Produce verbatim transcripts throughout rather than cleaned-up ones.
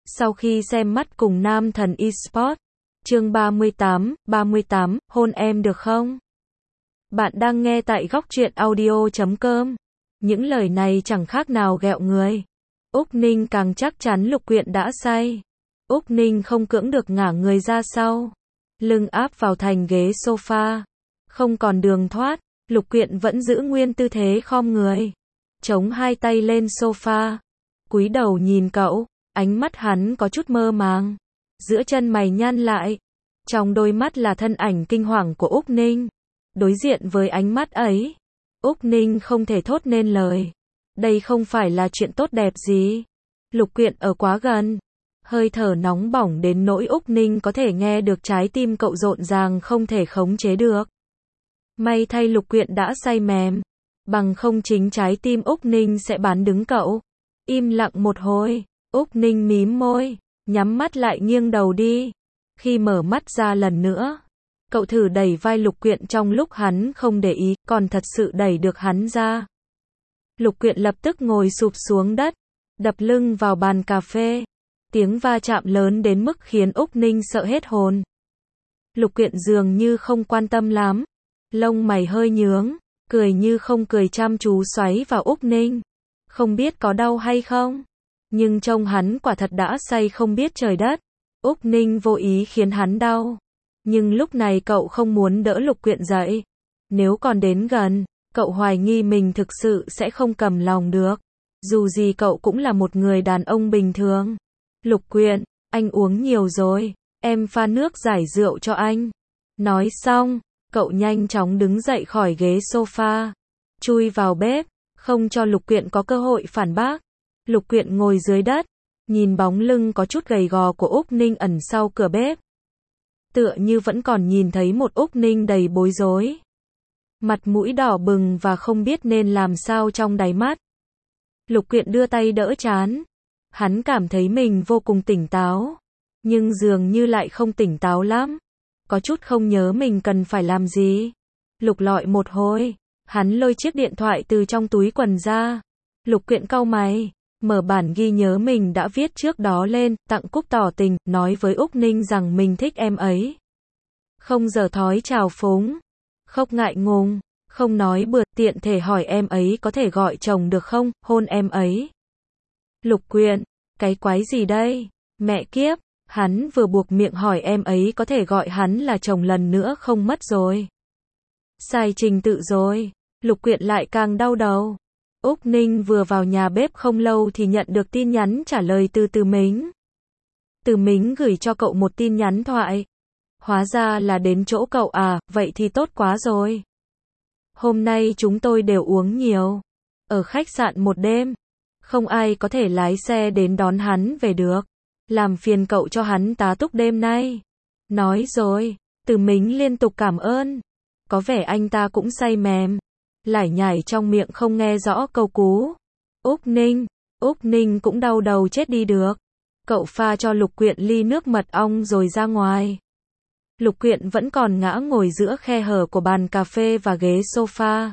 Sau khi xem mắt cùng nam thần eSports, chương ba mươi tám, ba mươi tám, hôn em được không? Bạn đang nghe tại góc truyện audio chấm com. Những lời này chẳng khác nào ghẹo người. Úc Ninh càng chắc chắn Lục Quyện đã say. Úc Ninh không cưỡng được ngả người ra sau, lưng áp vào thành ghế sofa. Không còn đường thoát, Lục Quyện vẫn giữ nguyên tư thế khom người, chống hai tay lên sofa, cúi đầu nhìn cậu. Ánh mắt hắn có chút mơ màng, giữa chân mày nhăn lại. Trong đôi mắt là thân ảnh kinh hoàng của Úc Ninh. Đối diện với ánh mắt ấy, Úc Ninh không thể thốt nên lời. Đây không phải là chuyện tốt đẹp gì. Lục Quyện ở quá gần, hơi thở nóng bỏng đến nỗi Úc Ninh có thể nghe được trái tim cậu rộn ràng không thể khống chế được. May thay Lục Quyện đã say mềm, bằng không chính trái tim Úc Ninh sẽ bán đứng cậu. Im lặng một hồi, Úc Ninh mím môi, nhắm mắt lại nghiêng đầu đi. Khi mở mắt ra lần nữa, cậu thử đẩy vai Lục Quyện trong lúc hắn không để ý, còn thật sự đẩy được hắn ra. Lục Quyện lập tức ngồi sụp xuống đất, đập lưng vào bàn cà phê. Tiếng va chạm lớn đến mức khiến Úc Ninh sợ hết hồn. Lục Quyện dường như không quan tâm lắm, lông mày hơi nhướng, cười như không cười chăm chú xoáy vào Úc Ninh. Không biết có đau hay không, nhưng trông hắn quả thật đã say không biết trời đất. Úc Ninh vô ý khiến hắn đau, nhưng lúc này cậu không muốn đỡ Lục Quyện dậy. Nếu còn đến gần, cậu hoài nghi mình thực sự sẽ không cầm lòng được. Dù gì cậu cũng là một người đàn ông bình thường. Lục Quyện, anh uống nhiều rồi, em pha nước giải rượu cho anh. Nói xong, cậu nhanh chóng đứng dậy khỏi ghế sofa, chui vào bếp, không cho Lục Quyện có cơ hội phản bác. Lục Quyện ngồi dưới đất, nhìn bóng lưng có chút gầy gò của Úc Ninh ẩn sau cửa bếp. Tựa như vẫn còn nhìn thấy một Úc Ninh đầy bối rối, mặt mũi đỏ bừng và không biết nên làm sao trong đáy mắt. Lục Quyện đưa tay đỡ trán. Hắn cảm thấy mình vô cùng tỉnh táo, nhưng dường như lại không tỉnh táo lắm. Có chút không nhớ mình cần phải làm gì. Lục lọi một hồi, hắn lôi chiếc điện thoại từ trong túi quần ra. Lục Quyện cau mày, mở bản ghi nhớ mình đã viết trước đó lên, tặng Cúc tỏ tình, nói với Úc Ninh rằng mình thích em ấy. Không giở thói trào phúng, không ngại ngùng, không nói bừa, tiện thể hỏi em ấy có thể gọi chồng được không, hôn em ấy. Lục Quyện, cái quái gì đây? Mẹ kiếp, hắn vừa buộc miệng hỏi em ấy có thể gọi hắn là chồng lần nữa không mất rồi. Sai trình tự rồi. Lục Quyện lại càng đau đầu. Úc Ninh vừa vào nhà bếp không lâu thì nhận được tin nhắn trả lời từ Từ Mính. Từ Mính gửi cho cậu một tin nhắn thoại. Hóa ra là đến chỗ cậu à, vậy thì tốt quá rồi. Hôm nay chúng tôi đều uống nhiều, ở khách sạn một đêm. Không ai có thể lái xe đến đón hắn về được. Làm phiền cậu cho hắn tá túc đêm nay. Nói rồi, Từ Mính liên tục cảm ơn. Có vẻ anh ta cũng say mềm, lải nhải trong miệng không nghe rõ câu cú. Úc Ninh, Úc Ninh cũng đau đầu chết đi được. Cậu pha cho Lục Quyện ly nước mật ong rồi ra ngoài. Lục Quyện vẫn còn ngã ngồi giữa khe hở của bàn cà phê và ghế sofa.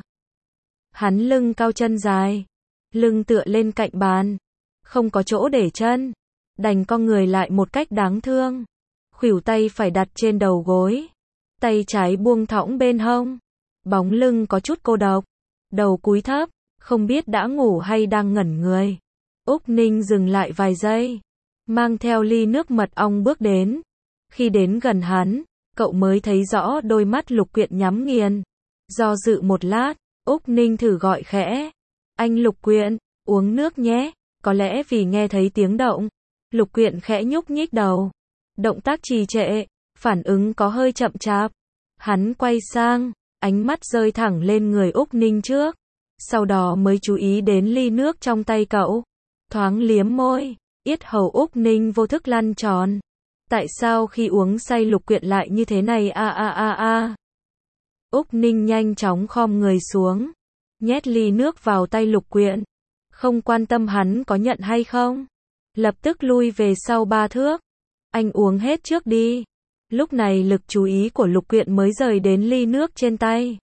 Hắn lưng cao chân dài, lưng tựa lên cạnh bàn, không có chỗ để chân, đành cong người lại một cách đáng thương. Khuỷu tay phải đặt trên đầu gối, tay trái buông thõng bên hông. Bóng lưng có chút cô độc, đầu cúi thấp, không biết đã ngủ hay đang ngẩn người. Úc Ninh dừng lại vài giây, mang theo ly nước mật ong bước đến. Khi đến gần hắn, cậu mới thấy rõ đôi mắt Lục Quyện nhắm nghiền. Do dự một lát, Úc Ninh thử gọi khẽ. Anh Lục Quyện, uống nước nhé. Có lẽ vì nghe thấy tiếng động, Lục Quyện khẽ nhúc nhích đầu. Động tác trì trệ, phản ứng có hơi chậm chạp. Hắn quay sang, ánh mắt rơi thẳng lên người Úc Ninh trước. Sau đó mới chú ý đến ly nước trong tay cậu. Thoáng liếm môi, yết hầu Úc Ninh vô thức lăn tròn. Tại sao khi uống say Lục Quyện lại như thế này a a a a. Úc Ninh nhanh chóng khom người xuống, nhét ly nước vào tay Lục Quyện. Không quan tâm hắn có nhận hay không, lập tức lui về sau ba thước. Anh uống hết trước đi. Lúc này lực chú ý của Lục Quyện mới rời đến ly nước trên tay.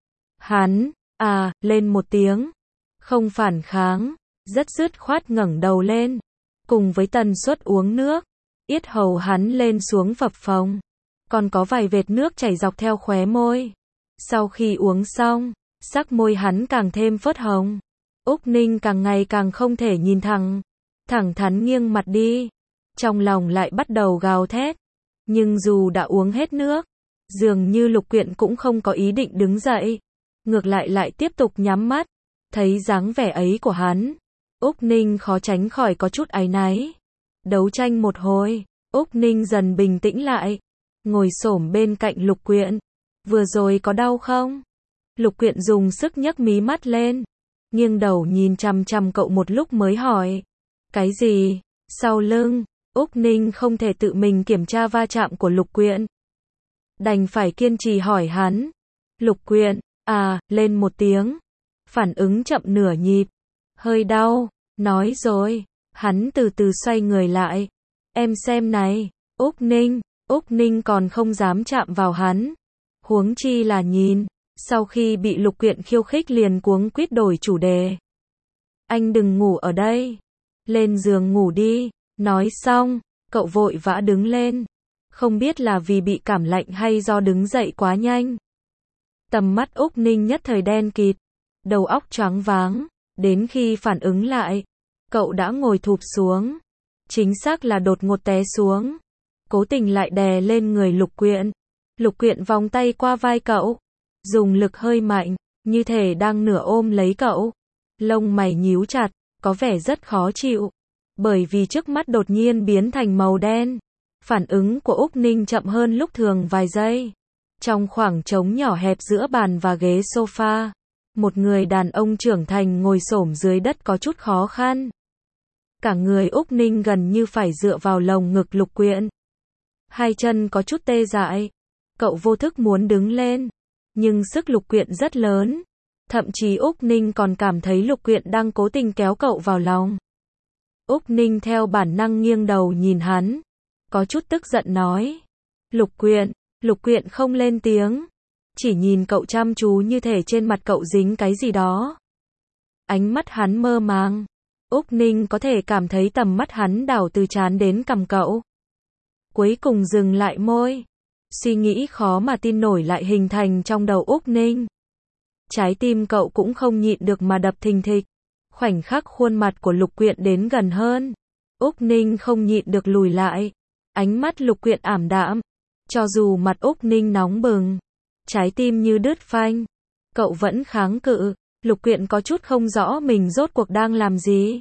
Hắn, à, lên một tiếng, không phản kháng, rất dứt khoát ngẩng đầu lên. cùng với tần suất uống nước, yết hầu hắn lên xuống phập phồng, còn có vài vệt nước chảy dọc theo khóe môi. Sau khi uống xong, sắc môi hắn càng thêm phớt hồng. Úc Ninh càng ngày càng không thể nhìn thẳng, thẳng thắn nghiêng mặt đi, trong lòng lại bắt đầu gào thét. Nhưng dù đã uống hết nước, dường như Lục Quyện cũng không có ý định đứng dậy, ngược lại lại tiếp tục nhắm mắt. Thấy dáng vẻ ấy của hắn, Úc Ninh khó tránh khỏi có chút áy náy. Đấu tranh một hồi, Úc Ninh dần bình tĩnh lại, ngồi xổm bên cạnh Lục Quyện. Vừa rồi có đau không? Lục Quyện dùng sức nhấc mí mắt lên, nghiêng đầu nhìn chằm chằm cậu một lúc mới hỏi. Cái gì? Sau lưng, Úc Ninh không thể tự mình kiểm tra va chạm của Lục Quyện, đành phải kiên trì hỏi hắn. Lục Quyện, à, lên một tiếng. Phản ứng chậm nửa nhịp. Hơi đau, nói rồi. Hắn từ từ xoay người lại. Em xem này, Úc Ninh. Úc Ninh còn không dám chạm vào hắn, huống chi là nhìn. Sau khi bị Lục Quyện khiêu khích liền cuống quýt đổi chủ đề. Anh đừng ngủ ở đây, lên giường ngủ đi. Nói xong, cậu vội vã đứng lên, không biết là vì bị cảm lạnh hay do đứng dậy quá nhanh. Tầm mắt Úc Ninh nhất thời đen kịt, đầu óc choáng váng, đến khi phản ứng lại, cậu đã ngồi thụp xuống, chính xác là đột ngột té xuống, cố tình lại đè lên người Lục Quyện. Lục Quyện vòng tay qua vai cậu, dùng lực hơi mạnh, như thể đang nửa ôm lấy cậu. Lông mày nhíu chặt, có vẻ rất khó chịu, bởi vì trước mắt đột nhiên biến thành màu đen. Phản ứng của Úc Ninh chậm hơn lúc thường vài giây. Trong khoảng trống nhỏ hẹp giữa bàn và ghế sofa, một người đàn ông trưởng thành ngồi xổm dưới đất có chút khó khăn. Cả người Úc Ninh gần như phải dựa vào lồng ngực Lục Quyện. Hai chân có chút tê dại. Cậu vô thức muốn đứng lên, nhưng sức Lục Quyện rất lớn. Thậm chí Úc Ninh còn cảm thấy Lục Quyện đang cố tình kéo cậu vào lòng. Úc Ninh theo bản năng nghiêng đầu nhìn hắn, có chút tức giận nói. Lục Quyện. Lục Quyện không lên tiếng, chỉ nhìn cậu chăm chú như thể trên mặt cậu dính cái gì đó. Ánh mắt hắn mơ màng. Úc Ninh có thể cảm thấy tầm mắt hắn đảo từ trán đến cằm cậu. Cuối cùng dừng lại môi. Suy nghĩ khó mà tin nổi lại hình thành trong đầu Úc Ninh. Trái tim cậu cũng không nhịn được mà đập thình thịch. Khoảnh khắc khuôn mặt của Lục Quyện đến gần hơn, Úc Ninh không nhịn được lùi lại. Ánh mắt Lục Quyện ảm đạm. Cho dù mặt Úc Ninh nóng bừng, trái tim như đứt phanh, cậu vẫn kháng cự. Lục Quyện có chút không rõ mình rốt cuộc đang làm gì.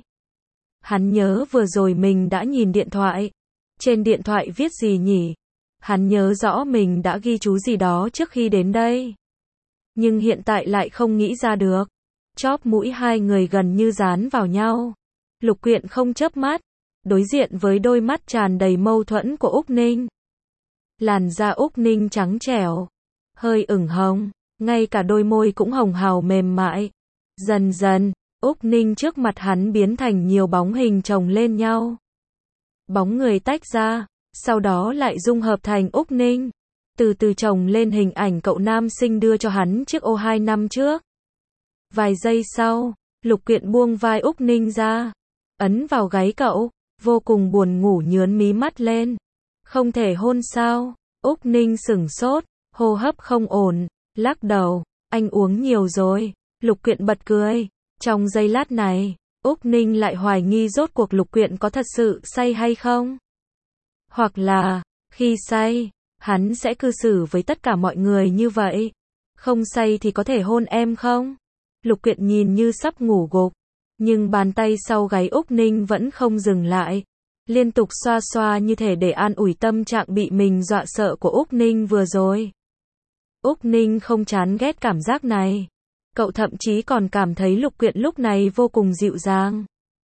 Hắn nhớ vừa rồi mình đã nhìn điện thoại. Trên điện thoại viết gì nhỉ? Hắn nhớ rõ mình đã ghi chú gì đó trước khi đến đây, nhưng hiện tại lại không nghĩ ra được. Chóp mũi hai người gần như dán vào nhau. Lục Quyện không chớp mắt, đối diện với đôi mắt tràn đầy mâu thuẫn của Úc Ninh. Làn da Úc Ninh trắng trẻo, hơi ửng hồng, ngay cả đôi môi cũng hồng hào mềm mại. Dần dần, Úc Ninh trước mặt hắn biến thành nhiều bóng hình chồng lên nhau. Bóng người tách ra, sau đó lại dung hợp thành Úc Ninh, từ từ chồng lên hình ảnh cậu nam sinh đưa cho hắn chiếc ô hai năm trước. Vài giây sau, Lục Quyện buông vai Úc Ninh ra, ấn vào gáy cậu, vô cùng buồn ngủ nhướn mí mắt lên. Không thể hôn sao? Úc Ninh sửng sốt, hô hấp không ổn, lắc đầu. Anh uống nhiều rồi. Lục Quyện bật cười. Trong giây lát này, Úc Ninh lại hoài nghi rốt cuộc Lục Quyện có thật sự say hay không? Hoặc là, khi say, hắn sẽ cư xử với tất cả mọi người như vậy. Không say thì có thể hôn em không? Lục Quyện nhìn như sắp ngủ gục, nhưng bàn tay sau gáy Úc Ninh vẫn không dừng lại, liên tục xoa xoa như thể để an ủi tâm trạng bị mình dọa sợ của Úc Ninh vừa rồi. Úc Ninh không chán ghét cảm giác này. Cậu thậm chí còn cảm thấy Lục Quyện lúc này vô cùng dịu dàng.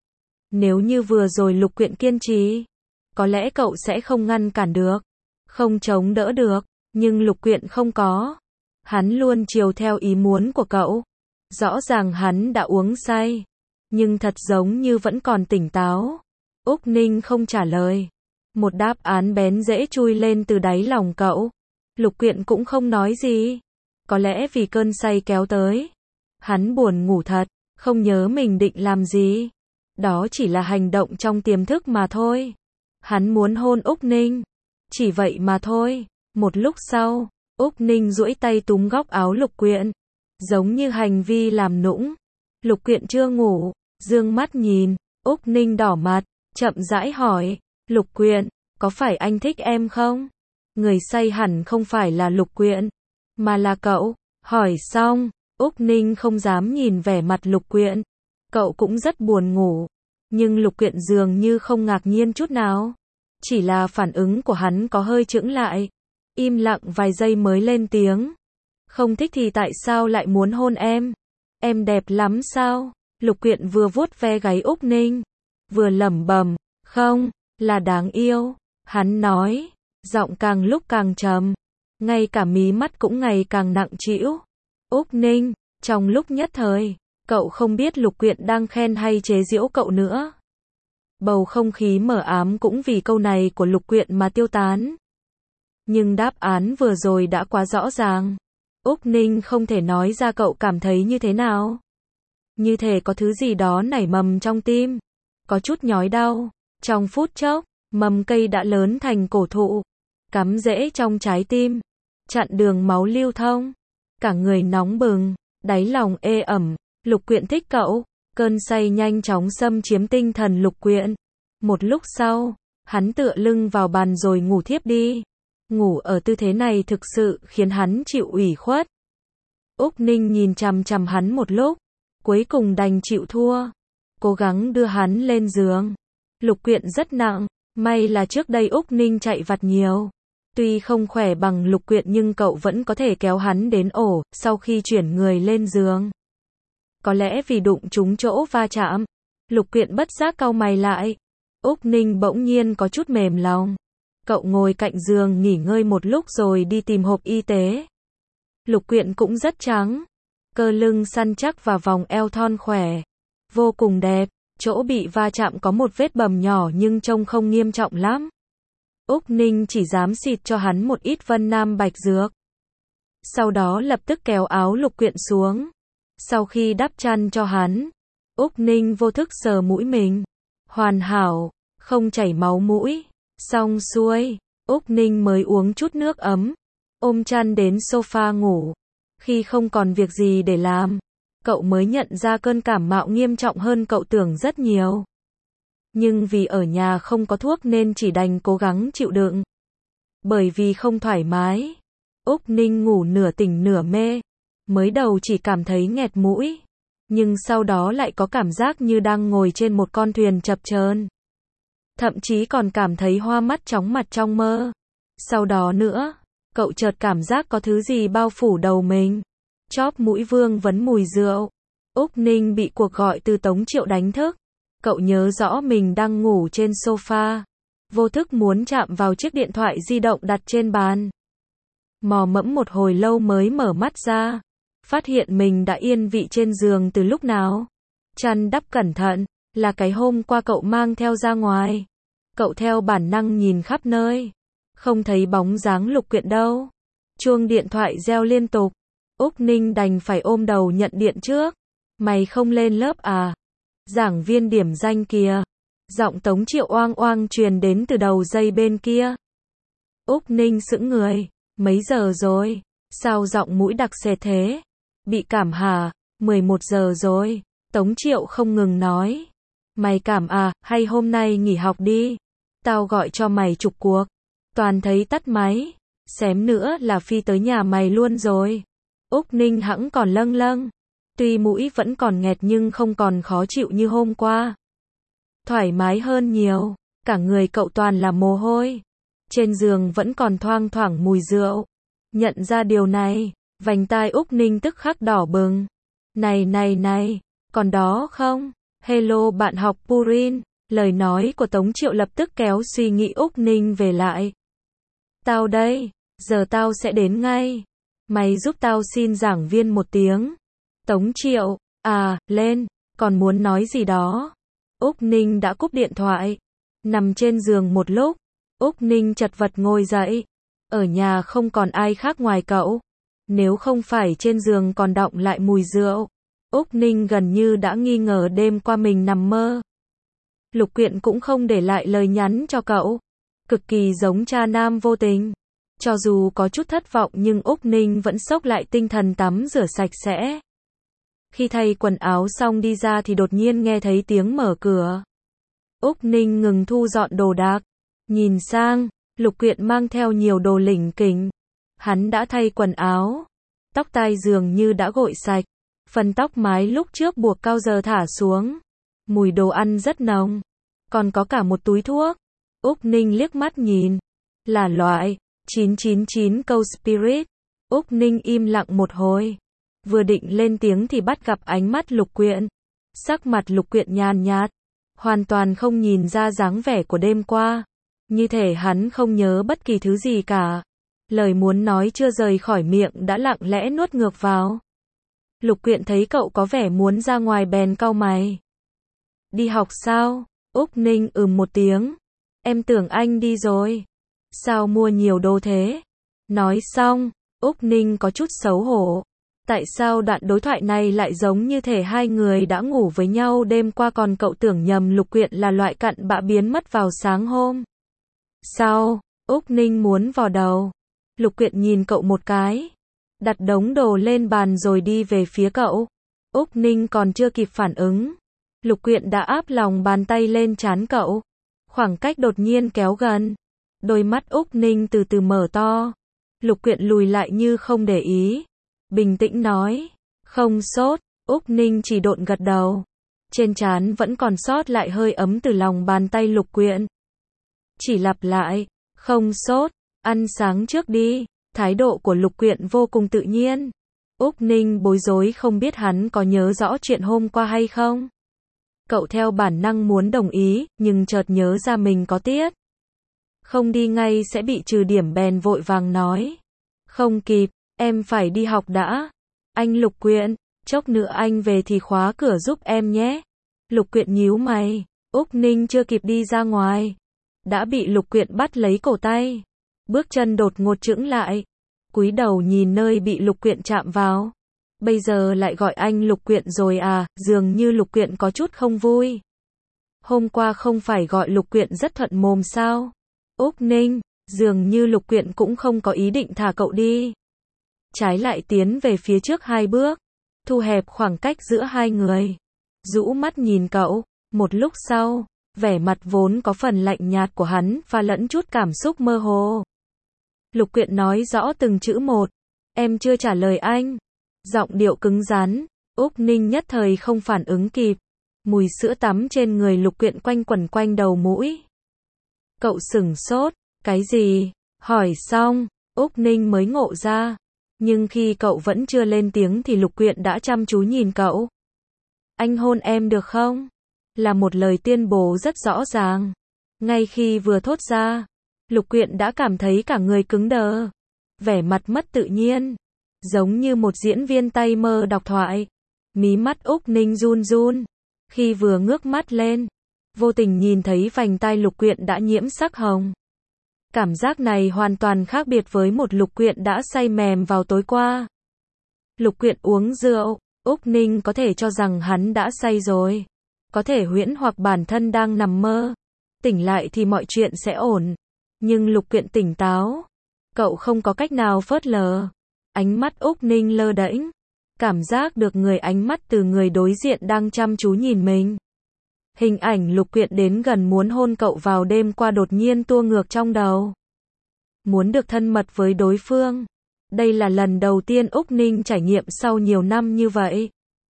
Nếu như vừa rồi Lục Quyện kiên trì, có lẽ cậu sẽ không ngăn cản được, không chống đỡ được, nhưng Lục Quyện không có. Hắn luôn chiều theo ý muốn của cậu. Rõ ràng hắn đã uống say, nhưng thật giống như vẫn còn tỉnh táo. Úc Ninh không trả lời. Một đáp án bén dễ chui lên từ đáy lòng cậu. Lục Quyện cũng không nói gì. Có lẽ vì cơn say kéo tới, hắn buồn ngủ thật, không nhớ mình định làm gì. Đó chỉ là hành động trong tiềm thức mà thôi. Hắn muốn hôn Úc Ninh. Chỉ vậy mà thôi. Một lúc sau, Úc Ninh duỗi tay túm góc áo Lục Quyện. Giống như hành vi làm nũng. Lục Quyện chưa ngủ, dương mắt nhìn. Úc Ninh đỏ mặt, chậm rãi hỏi. Lục Quyện, có phải anh thích em không? Người say hẳn không phải là Lục Quyện, mà là cậu. Hỏi xong, Úc Ninh không dám nhìn vẻ mặt Lục Quyện. Cậu cũng rất buồn ngủ. Nhưng Lục Quyện dường như không ngạc nhiên chút nào. Chỉ là phản ứng của hắn có hơi chững lại. Im lặng vài giây mới lên tiếng. Không thích thì tại sao lại muốn hôn em? Em đẹp lắm sao? Lục Quyện vừa vuốt ve gáy Úc Ninh, vừa lẩm bẩm, không, là đáng yêu. Hắn nói, giọng càng lúc càng trầm, ngay cả mí mắt cũng ngày càng nặng trĩu. Úc Ninh, trong lúc nhất thời, cậu không biết Lục Quyện đang khen hay chế giễu cậu nữa. Bầu không khí mờ ám cũng vì câu này của Lục Quyện mà tiêu tán. Nhưng đáp án vừa rồi đã quá rõ ràng. Úc Ninh không thể nói ra cậu cảm thấy như thế nào. Như thể có thứ gì đó nảy mầm trong tim. Có chút nhói đau. Trong phút chốc, mầm cây đã lớn thành cổ thụ. Cắm rễ trong trái tim. Chặn đường máu lưu thông. Cả người nóng bừng. Đáy lòng ê ẩm. Lục Quyện thích cậu. Cơn say nhanh chóng xâm chiếm tinh thần Lục Quyện. Một lúc sau, hắn tựa lưng vào bàn rồi ngủ thiếp đi. Ngủ ở tư thế này thực sự khiến hắn chịu ủy khuất. Úc Ninh nhìn chằm chằm hắn một lúc, cuối cùng đành chịu thua. Cố gắng đưa hắn lên giường. Lục Quyện rất nặng, may là trước đây Úc Ninh chạy vặt nhiều. Tuy không khỏe bằng Lục Quyện nhưng cậu vẫn có thể kéo hắn đến ổ, sau khi chuyển người lên giường. Có lẽ vì đụng trúng chỗ va chạm, Lục Quyện bất giác cau mày lại. Úc Ninh bỗng nhiên có chút mềm lòng. Cậu ngồi cạnh giường nghỉ ngơi một lúc rồi đi tìm hộp y tế. Lục Quyện cũng rất trắng. Cơ lưng săn chắc và vòng eo thon khỏe. Vô cùng đẹp. Chỗ bị va chạm có một vết bầm nhỏ nhưng trông không nghiêm trọng lắm. Úc Ninh chỉ dám xịt cho hắn một ít Vân Nam Bạch Dược. Sau đó lập tức kéo áo Lục Quyện xuống. Sau khi đắp chăn cho hắn, Úc Ninh vô thức sờ mũi mình. Hoàn hảo, không chảy máu mũi. Xong xuôi, Úc Ninh mới uống chút nước ấm, ôm chăn đến sofa ngủ. Khi không còn việc gì để làm, cậu mới nhận ra cơn cảm mạo nghiêm trọng hơn cậu tưởng rất nhiều. Nhưng vì ở nhà không có thuốc nên chỉ đành cố gắng chịu đựng. Bởi vì không thoải mái, Úc Ninh ngủ nửa tỉnh nửa mê. Mới đầu chỉ cảm thấy nghẹt mũi, nhưng sau đó lại có cảm giác như đang ngồi trên một con thuyền chập chờn. Thậm chí còn cảm thấy hoa mắt chóng mặt trong mơ. Sau đó nữa, cậu chợt cảm giác có thứ gì bao phủ đầu mình. Chóp mũi vương vấn mùi rượu. Úc Ninh bị cuộc gọi từ Tống Triệu đánh thức. Cậu nhớ rõ mình đang ngủ trên sofa. Vô thức muốn chạm vào chiếc điện thoại di động đặt trên bàn. Mò mẫm một hồi lâu mới mở mắt ra. Phát hiện mình đã yên vị trên giường từ lúc nào. Chăn đắp cẩn thận, là cái hôm qua cậu mang theo ra ngoài. Cậu theo bản năng nhìn khắp nơi. Không thấy bóng dáng Lục Quyện đâu. Chuông điện thoại reo liên tục. Úc Ninh đành phải ôm đầu nhận điện trước. Mày không lên lớp à? Giảng viên điểm danh kìa. Giọng Tống Triệu oang oang truyền đến từ đầu dây bên kia. Úc Ninh sững người. Mấy giờ rồi? Sao giọng mũi đặc sệt thế? Bị cảm hả? mười một giờ rồi. Tống Triệu không ngừng nói. Mày cảm à, hay hôm nay nghỉ học đi. Tao gọi cho mày chục cuộc. Toàn thấy tắt máy. Xém nữa là phi tới nhà mày luôn rồi. Úc Ninh hẵng còn lâng lâng. Tuy mũi vẫn còn nghẹt nhưng không còn khó chịu như hôm qua. Thoải mái hơn nhiều. Cả người cậu toàn là mồ hôi. Trên giường vẫn còn thoang thoảng mùi rượu. Nhận ra điều này, vành tai Úc Ninh tức khắc đỏ bừng. Này này này, còn đó không? Hello bạn học Purin. Lời nói của Tống Triệu lập tức kéo suy nghĩ Úc Ninh về lại. Tao đây, giờ tao sẽ đến ngay. Mày giúp tao xin giảng viên một tiếng. Tống Triệu, à, lên, còn muốn nói gì đó. Úc Ninh đã cúp điện thoại. Nằm trên giường một lúc, Úc Ninh chật vật ngồi dậy. Ở nhà không còn ai khác ngoài cậu. Nếu không phải trên giường còn đọng lại mùi rượu, Úc Ninh gần như đã nghi ngờ đêm qua mình nằm mơ. Lục Quyện cũng không để lại lời nhắn cho cậu. Cực kỳ giống cha nam vô tình. Cho dù có chút thất vọng nhưng Úc Ninh vẫn xốc lại tinh thần tắm rửa sạch sẽ. Khi thay quần áo xong đi ra thì đột nhiên nghe thấy tiếng mở cửa. Úc Ninh ngừng thu dọn đồ đạc. Nhìn sang, Lục Quyện mang theo nhiều đồ lỉnh kỉnh. Hắn đã thay quần áo. Tóc tai dường như đã gội sạch. Phần tóc mái lúc trước buộc cao giờ thả xuống. Mùi đồ ăn rất nồng. Còn có cả một túi thuốc. Úc Ninh liếc mắt nhìn. Là loại chín chín chín câu Spirit. Úc Ninh im lặng một hồi. Vừa định lên tiếng thì bắt gặp ánh mắt Lục Quyện. Sắc mặt Lục Quyện nhàn nhạt. Hoàn toàn không nhìn ra dáng vẻ của đêm qua. Như thể hắn không nhớ bất kỳ thứ gì cả. Lời muốn nói chưa rời khỏi miệng đã lặng lẽ nuốt ngược vào. Lục Quyện thấy cậu có vẻ muốn ra ngoài bèn cau mày. Đi học sao? Úc Ninh ừm một tiếng. Em tưởng anh đi rồi. Sao mua nhiều đồ thế? Nói xong, Úc Ninh có chút xấu hổ. Tại sao đoạn đối thoại này lại giống như thể hai người đã ngủ với nhau đêm qua còn cậu tưởng nhầm Lục Quyện là loại cặn bã biến mất vào sáng hôm. Sao? Úc Ninh muốn vò đầu. Lục Quyện nhìn cậu một cái. Đặt đống đồ lên bàn rồi đi về phía cậu. Úc Ninh còn chưa kịp phản ứng. Lục Quyện đã áp lòng bàn tay lên trán cậu. Khoảng cách đột nhiên kéo gần. Đôi mắt Úc Ninh từ từ mở to. Lục Quyện lùi lại như không để ý. Bình tĩnh nói. Không sốt. Úc Ninh chỉ độn gật đầu. Trên trán vẫn còn sót lại hơi ấm từ lòng bàn tay Lục Quyện. Chỉ lặp lại. Không sốt. Ăn sáng trước đi. Thái độ của Lục Quyện vô cùng tự nhiên. Úc Ninh bối rối không biết hắn có nhớ rõ chuyện hôm qua hay không. Cậu theo bản năng muốn đồng ý, nhưng chợt nhớ ra mình có tiết. Không đi ngay sẽ bị trừ điểm bèn vội vàng nói. Không kịp, em phải đi học đã. Anh Lục Quyện, chốc nữa anh về thì khóa cửa giúp em nhé. Lục Quyện nhíu mày. Úc Ninh chưa kịp đi ra ngoài. Đã bị Lục Quyện bắt lấy cổ tay. Bước chân đột ngột chững lại. Cúi đầu nhìn nơi bị Lục Quyện chạm vào. Bây giờ lại gọi anh Lục Quyện rồi à, dường như Lục Quyện có chút không vui. Hôm qua không phải gọi Lục Quyện rất thuận mồm sao? Úc Ninh, dường như Lục Quyện cũng không có ý định thả cậu đi. Trái lại tiến về phía trước hai bước, thu hẹp khoảng cách giữa hai người. Rũ mắt nhìn cậu, một lúc sau, vẻ mặt vốn có phần lạnh nhạt của hắn pha lẫn chút cảm xúc mơ hồ. Lục Quyện nói rõ từng chữ một. Em chưa trả lời anh. Giọng điệu cứng rắn. Úc Ninh nhất thời không phản ứng kịp. Mùi sữa tắm trên người Lục Quyện quanh quẩn quanh đầu mũi. Cậu sửng sốt. Cái gì? Hỏi xong, Úc Ninh mới ngộ ra. Nhưng khi cậu vẫn chưa lên tiếng thì Lục Quyện đã chăm chú nhìn cậu. Anh hôn em được không? Là một lời tuyên bố rất rõ ràng. Ngay khi vừa thốt ra, Lục Quyện đã cảm thấy cả người cứng đờ. Vẻ mặt mất tự nhiên. Giống như một diễn viên tay mơ đọc thoại. Mí mắt Úc Ninh run run. Khi vừa ngước mắt lên, vô tình nhìn thấy vành tai Lục Quyện đã nhiễm sắc hồng. Cảm giác này hoàn toàn khác biệt với một Lục Quyện đã say mềm vào tối qua. Lục Quyện uống rượu, Úc Ninh có thể cho rằng hắn đã say rồi. Có thể huyễn hoặc bản thân đang nằm mơ. Tỉnh lại thì mọi chuyện sẽ ổn. Nhưng Lục Quyện tỉnh táo. Cậu không có cách nào phớt lờ. Ánh mắt Úc Ninh lơ đễnh. Cảm giác được người ánh mắt từ người đối diện đang chăm chú nhìn mình. Hình ảnh Lục Quyện đến gần muốn hôn cậu vào đêm qua đột nhiên tua ngược trong đầu. Muốn được thân mật với đối phương. Đây là lần đầu tiên Úc Ninh trải nghiệm sau nhiều năm như vậy.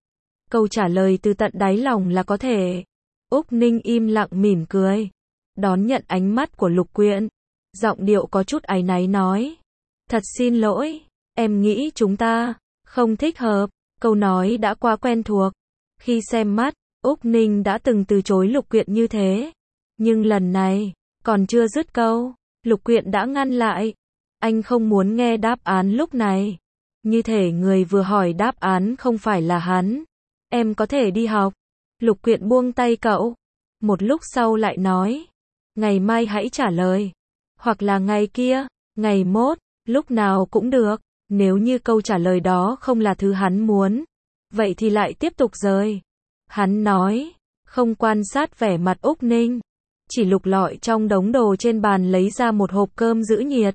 Câu trả lời từ tận đáy lòng là có thể. Úc Ninh im lặng mỉm cười. Đón nhận ánh mắt của Lục Quyện. Giọng điệu có chút áy náy nói. Thật xin lỗi, em nghĩ chúng ta không thích hợp. Câu nói đã quá quen thuộc. Khi xem mắt, Úc Ninh đã từng từ chối Lục Quyện như thế. Nhưng lần này, còn chưa dứt câu, Lục Quyện đã ngăn lại. Anh không muốn nghe đáp án lúc này. Như thể người vừa hỏi đáp án không phải là hắn. Em có thể đi học. Lục Quyện buông tay cậu. Một lúc sau lại nói. Ngày mai hãy trả lời. Hoặc là ngày kia, ngày mốt, lúc nào cũng được. Nếu như câu trả lời đó không là thứ hắn muốn, vậy thì lại tiếp tục rời. Hắn nói. không quan sát vẻ mặt Úc Ninh, chỉ lục lọi trong đống đồ trên bàn lấy ra một hộp cơm giữ nhiệt.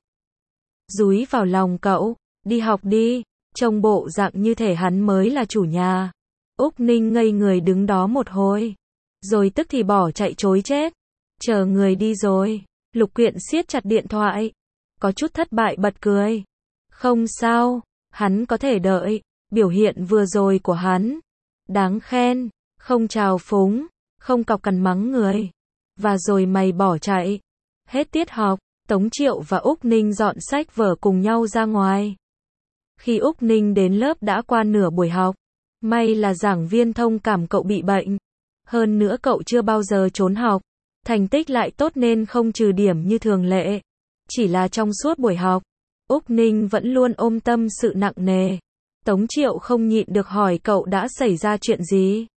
Dúi vào lòng cậu, đi học đi, trông bộ dạng như thể hắn mới là chủ nhà. Úc Ninh ngây người đứng đó một hồi, rồi tức thì bỏ chạy trối chết. Chờ người đi rồi, Lục Quyện siết chặt điện thoại, có chút thất bại bật cười. Không sao, hắn có thể đợi, biểu hiện vừa rồi của hắn đáng khen, không trào phúng, không cọc cằn mắng người. Và rồi mày bỏ chạy. Hết tiết học, Tống Triệu và Úc Ninh dọn sách vở cùng nhau ra ngoài. Khi Úc Ninh đến lớp đã qua nửa buổi học. May là giảng viên thông cảm cậu bị bệnh. Hơn nữa cậu chưa bao giờ trốn học. Thành tích lại tốt nên không trừ điểm như thường lệ. Chỉ là trong suốt buổi học, Úc Ninh vẫn luôn ôm tâm sự nặng nề. Tống Triệu không nhịn được hỏi cậu đã xảy ra chuyện gì.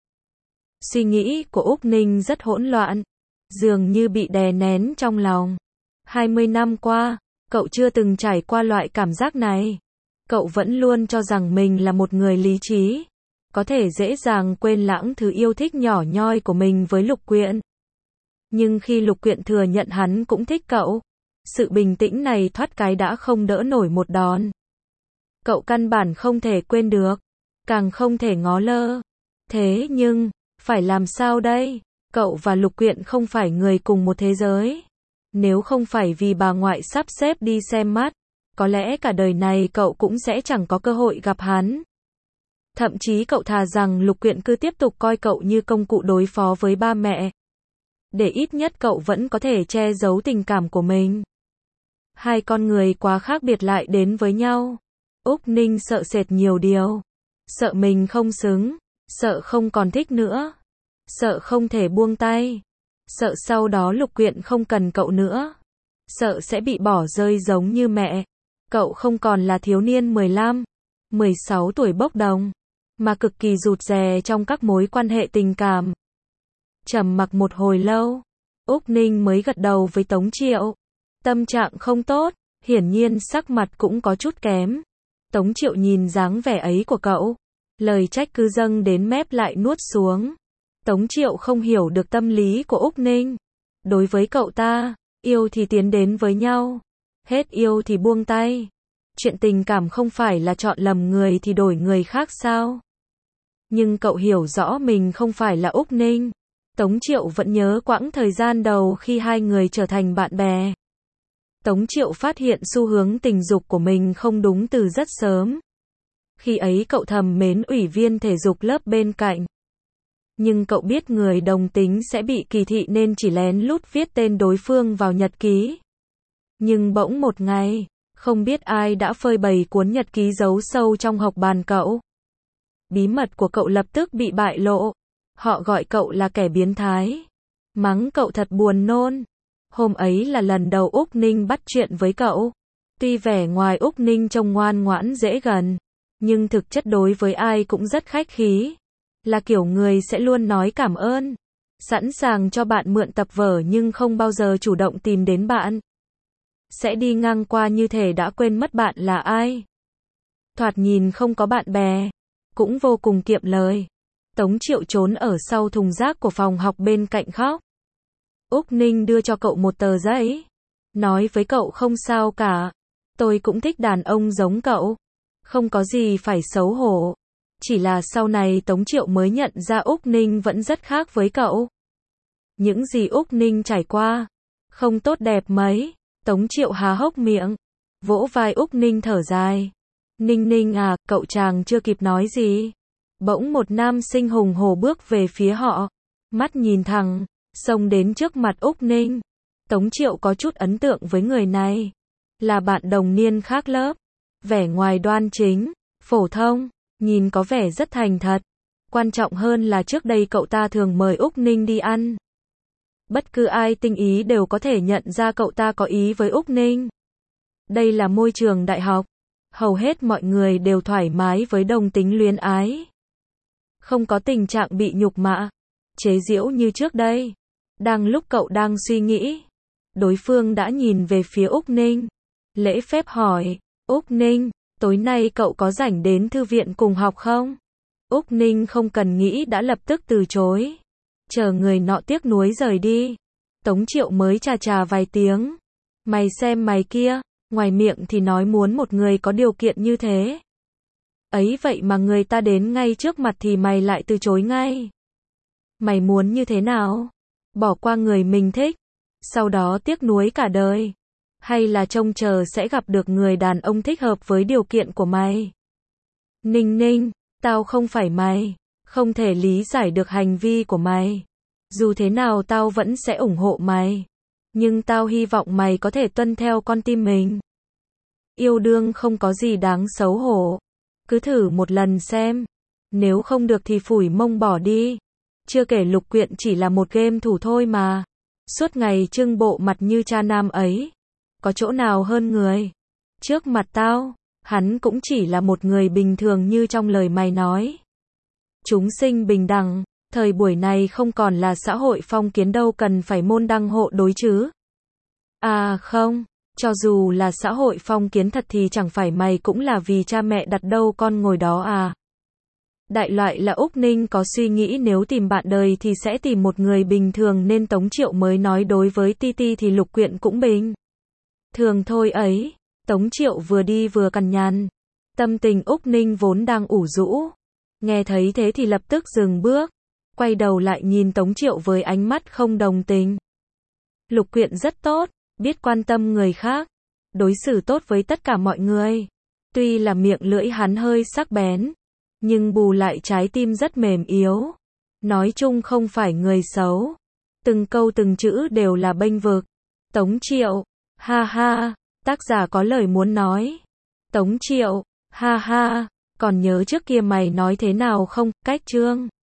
Suy nghĩ của Úc Ninh rất hỗn loạn, dường như bị đè nén trong lòng. hai mươi năm qua, cậu chưa từng trải qua loại cảm giác này. Cậu vẫn luôn cho rằng mình là một người lý trí, có thể dễ dàng quên lãng thứ yêu thích nhỏ nhoi của mình với Lục Quyện. Nhưng khi Lục Quyện thừa nhận hắn cũng thích cậu, sự bình tĩnh này thoát cái đã không đỡ nổi một đòn. Cậu căn bản không thể quên được, càng không thể ngó lơ. Thế nhưng, phải làm sao đây? Cậu và Lục Quyện không phải người cùng một thế giới. Nếu không phải vì bà ngoại sắp xếp đi xem mắt, có lẽ cả đời này cậu cũng sẽ chẳng có cơ hội gặp hắn. Thậm chí cậu thà rằng Lục Quyện cứ tiếp tục coi cậu như công cụ đối phó với ba mẹ, để ít nhất cậu vẫn có thể che giấu tình cảm của mình. Hai con người quá khác biệt lại đến với nhau. Úc Ninh sợ sệt nhiều điều. Sợ mình không xứng, sợ không còn thích nữa, sợ không thể buông tay, sợ sau đó Lục Quyện không cần cậu nữa, sợ sẽ bị bỏ rơi giống như mẹ. Cậu không còn là thiếu niên mười lăm, mười sáu tuổi bốc đồng, mà cực kỳ rụt rè trong các mối quan hệ tình cảm. Trầm mặc một hồi lâu, Úc Ninh mới gật đầu với Tống Triệu. Tâm trạng không tốt, hiển nhiên sắc mặt cũng có chút kém. Tống Triệu nhìn dáng vẻ ấy của cậu, lời trách cứ dâng đến mép lại nuốt xuống. Tống Triệu không hiểu được tâm lý của Úc Ninh. Đối với cậu ta, yêu thì tiến đến với nhau, hết yêu thì buông tay. Chuyện tình cảm không phải là chọn lầm người thì đổi người khác sao? Nhưng cậu hiểu rõ mình không phải là Úc Ninh. Tống Triệu vẫn nhớ quãng thời gian đầu khi hai người trở thành bạn bè. Tống Triệu phát hiện xu hướng tình dục của mình không đúng từ rất sớm. Khi ấy cậu thầm mến ủy viên thể dục lớp bên cạnh. Nhưng cậu biết người đồng tính sẽ bị kỳ thị nên chỉ lén lút viết tên đối phương vào nhật ký. Nhưng bỗng một ngày, không biết ai đã phơi bày cuốn nhật ký giấu sâu trong học bàn cậu. Bí mật của cậu lập tức bị bại lộ. Họ gọi cậu là kẻ biến thái, mắng cậu thật buồn nôn. Hôm ấy là lần đầu Úc Ninh bắt chuyện với cậu. Tuy vẻ ngoài Úc Ninh trông ngoan ngoãn dễ gần, nhưng thực chất đối với ai cũng rất khách khí. Là kiểu người sẽ luôn nói cảm ơn, sẵn sàng cho bạn mượn tập vở nhưng không bao giờ chủ động tìm đến bạn. Sẽ đi ngang qua như thể đã quên mất bạn là ai. Thoạt nhìn không có bạn bè, cũng vô cùng kiệm lời. Tống Triệu trốn ở sau thùng rác của phòng học bên cạnh khóc. Úc Ninh đưa cho cậu một tờ giấy, nói với cậu không sao cả, tôi cũng thích đàn ông giống cậu, không có gì phải xấu hổ. Chỉ là sau này Tống Triệu mới nhận ra Úc Ninh vẫn rất khác với cậu. Những gì Úc Ninh trải qua, không tốt đẹp mấy. Tống Triệu há hốc miệng, vỗ vai Úc Ninh thở dài. Ninh Ninh à, cậu chàng chưa kịp nói gì. Bỗng một nam sinh hùng hổ bước về phía họ, mắt nhìn thẳng, xông đến trước mặt Úc Ninh. Tống Triệu có chút ấn tượng với người này, là bạn đồng niên khác lớp, vẻ ngoài đoan chính, phổ thông, nhìn có vẻ rất thành thật. Quan trọng hơn là trước đây cậu ta thường mời Úc Ninh đi ăn. Bất cứ ai tinh ý đều có thể nhận ra cậu ta có ý với Úc Ninh. Đây là môi trường đại học, hầu hết mọi người đều thoải mái với đồng tính luyến ái. Không có tình trạng bị nhục mạ, chế giễu như trước đây. Đang lúc cậu đang suy nghĩ, đối phương đã nhìn về phía Úc Ninh. Lễ phép hỏi, Úc Ninh, tối nay cậu có rảnh đến thư viện cùng học không? Úc Ninh không cần nghĩ đã lập tức từ chối. Chờ người nọ tiếc nuối rời đi. Tống Triệu mới chà chà vài tiếng. Mày xem mày kia, ngoài miệng thì nói muốn một người có điều kiện như thế. Ấy vậy mà người ta đến ngay trước mặt thì mày lại từ chối ngay. Mày muốn như thế nào? Bỏ qua người mình thích, sau đó tiếc nuối cả đời. Hay là trông chờ sẽ gặp được người đàn ông thích hợp với điều kiện của mày? Ninh Ninh, tao không phải mày, không thể lý giải được hành vi của mày. Dù thế nào tao vẫn sẽ ủng hộ mày. Nhưng tao hy vọng mày có thể tuân theo con tim mình. Yêu đương không có gì đáng xấu hổ. Cứ thử một lần xem. Nếu không được thì phủi mông bỏ đi. Chưa kể Lục Quyện chỉ là một game thủ thôi mà. Suốt ngày trưng bộ mặt như cha nam ấy. Có chỗ nào hơn người? Trước mặt tao, hắn cũng chỉ là một người bình thường như trong lời mày nói. Chúng sinh bình đẳng. Thời buổi này không còn là xã hội phong kiến đâu cần phải môn đăng hộ đối chứ. À không, cho dù là xã hội phong kiến thật thì chẳng phải mày cũng là vì cha mẹ đặt đâu con ngồi đó à. Đại loại là Úc Ninh có suy nghĩ nếu tìm bạn đời thì sẽ tìm một người bình thường nên Tống Triệu mới nói đối với Titi thì Lục Quyện cũng bình thường thôi ấy. Tống Triệu vừa đi vừa cằn nhằn. Tâm tình Úc Ninh vốn đang ủ rũ. Nghe thấy thế thì lập tức dừng bước. Quay đầu lại nhìn Tống Triệu với ánh mắt không đồng tình. Lục Quyện rất tốt, biết quan tâm người khác, đối xử tốt với tất cả mọi người. Tuy là miệng lưỡi hắn hơi sắc bén, nhưng bù lại trái tim rất mềm yếu. Nói chung không phải người xấu. Từng câu từng chữ đều là bênh vực. Tống Triệu, ha ha, tác giả có lời muốn nói. Tống Triệu, ha ha, còn nhớ trước kia mày nói thế nào không, cách chương.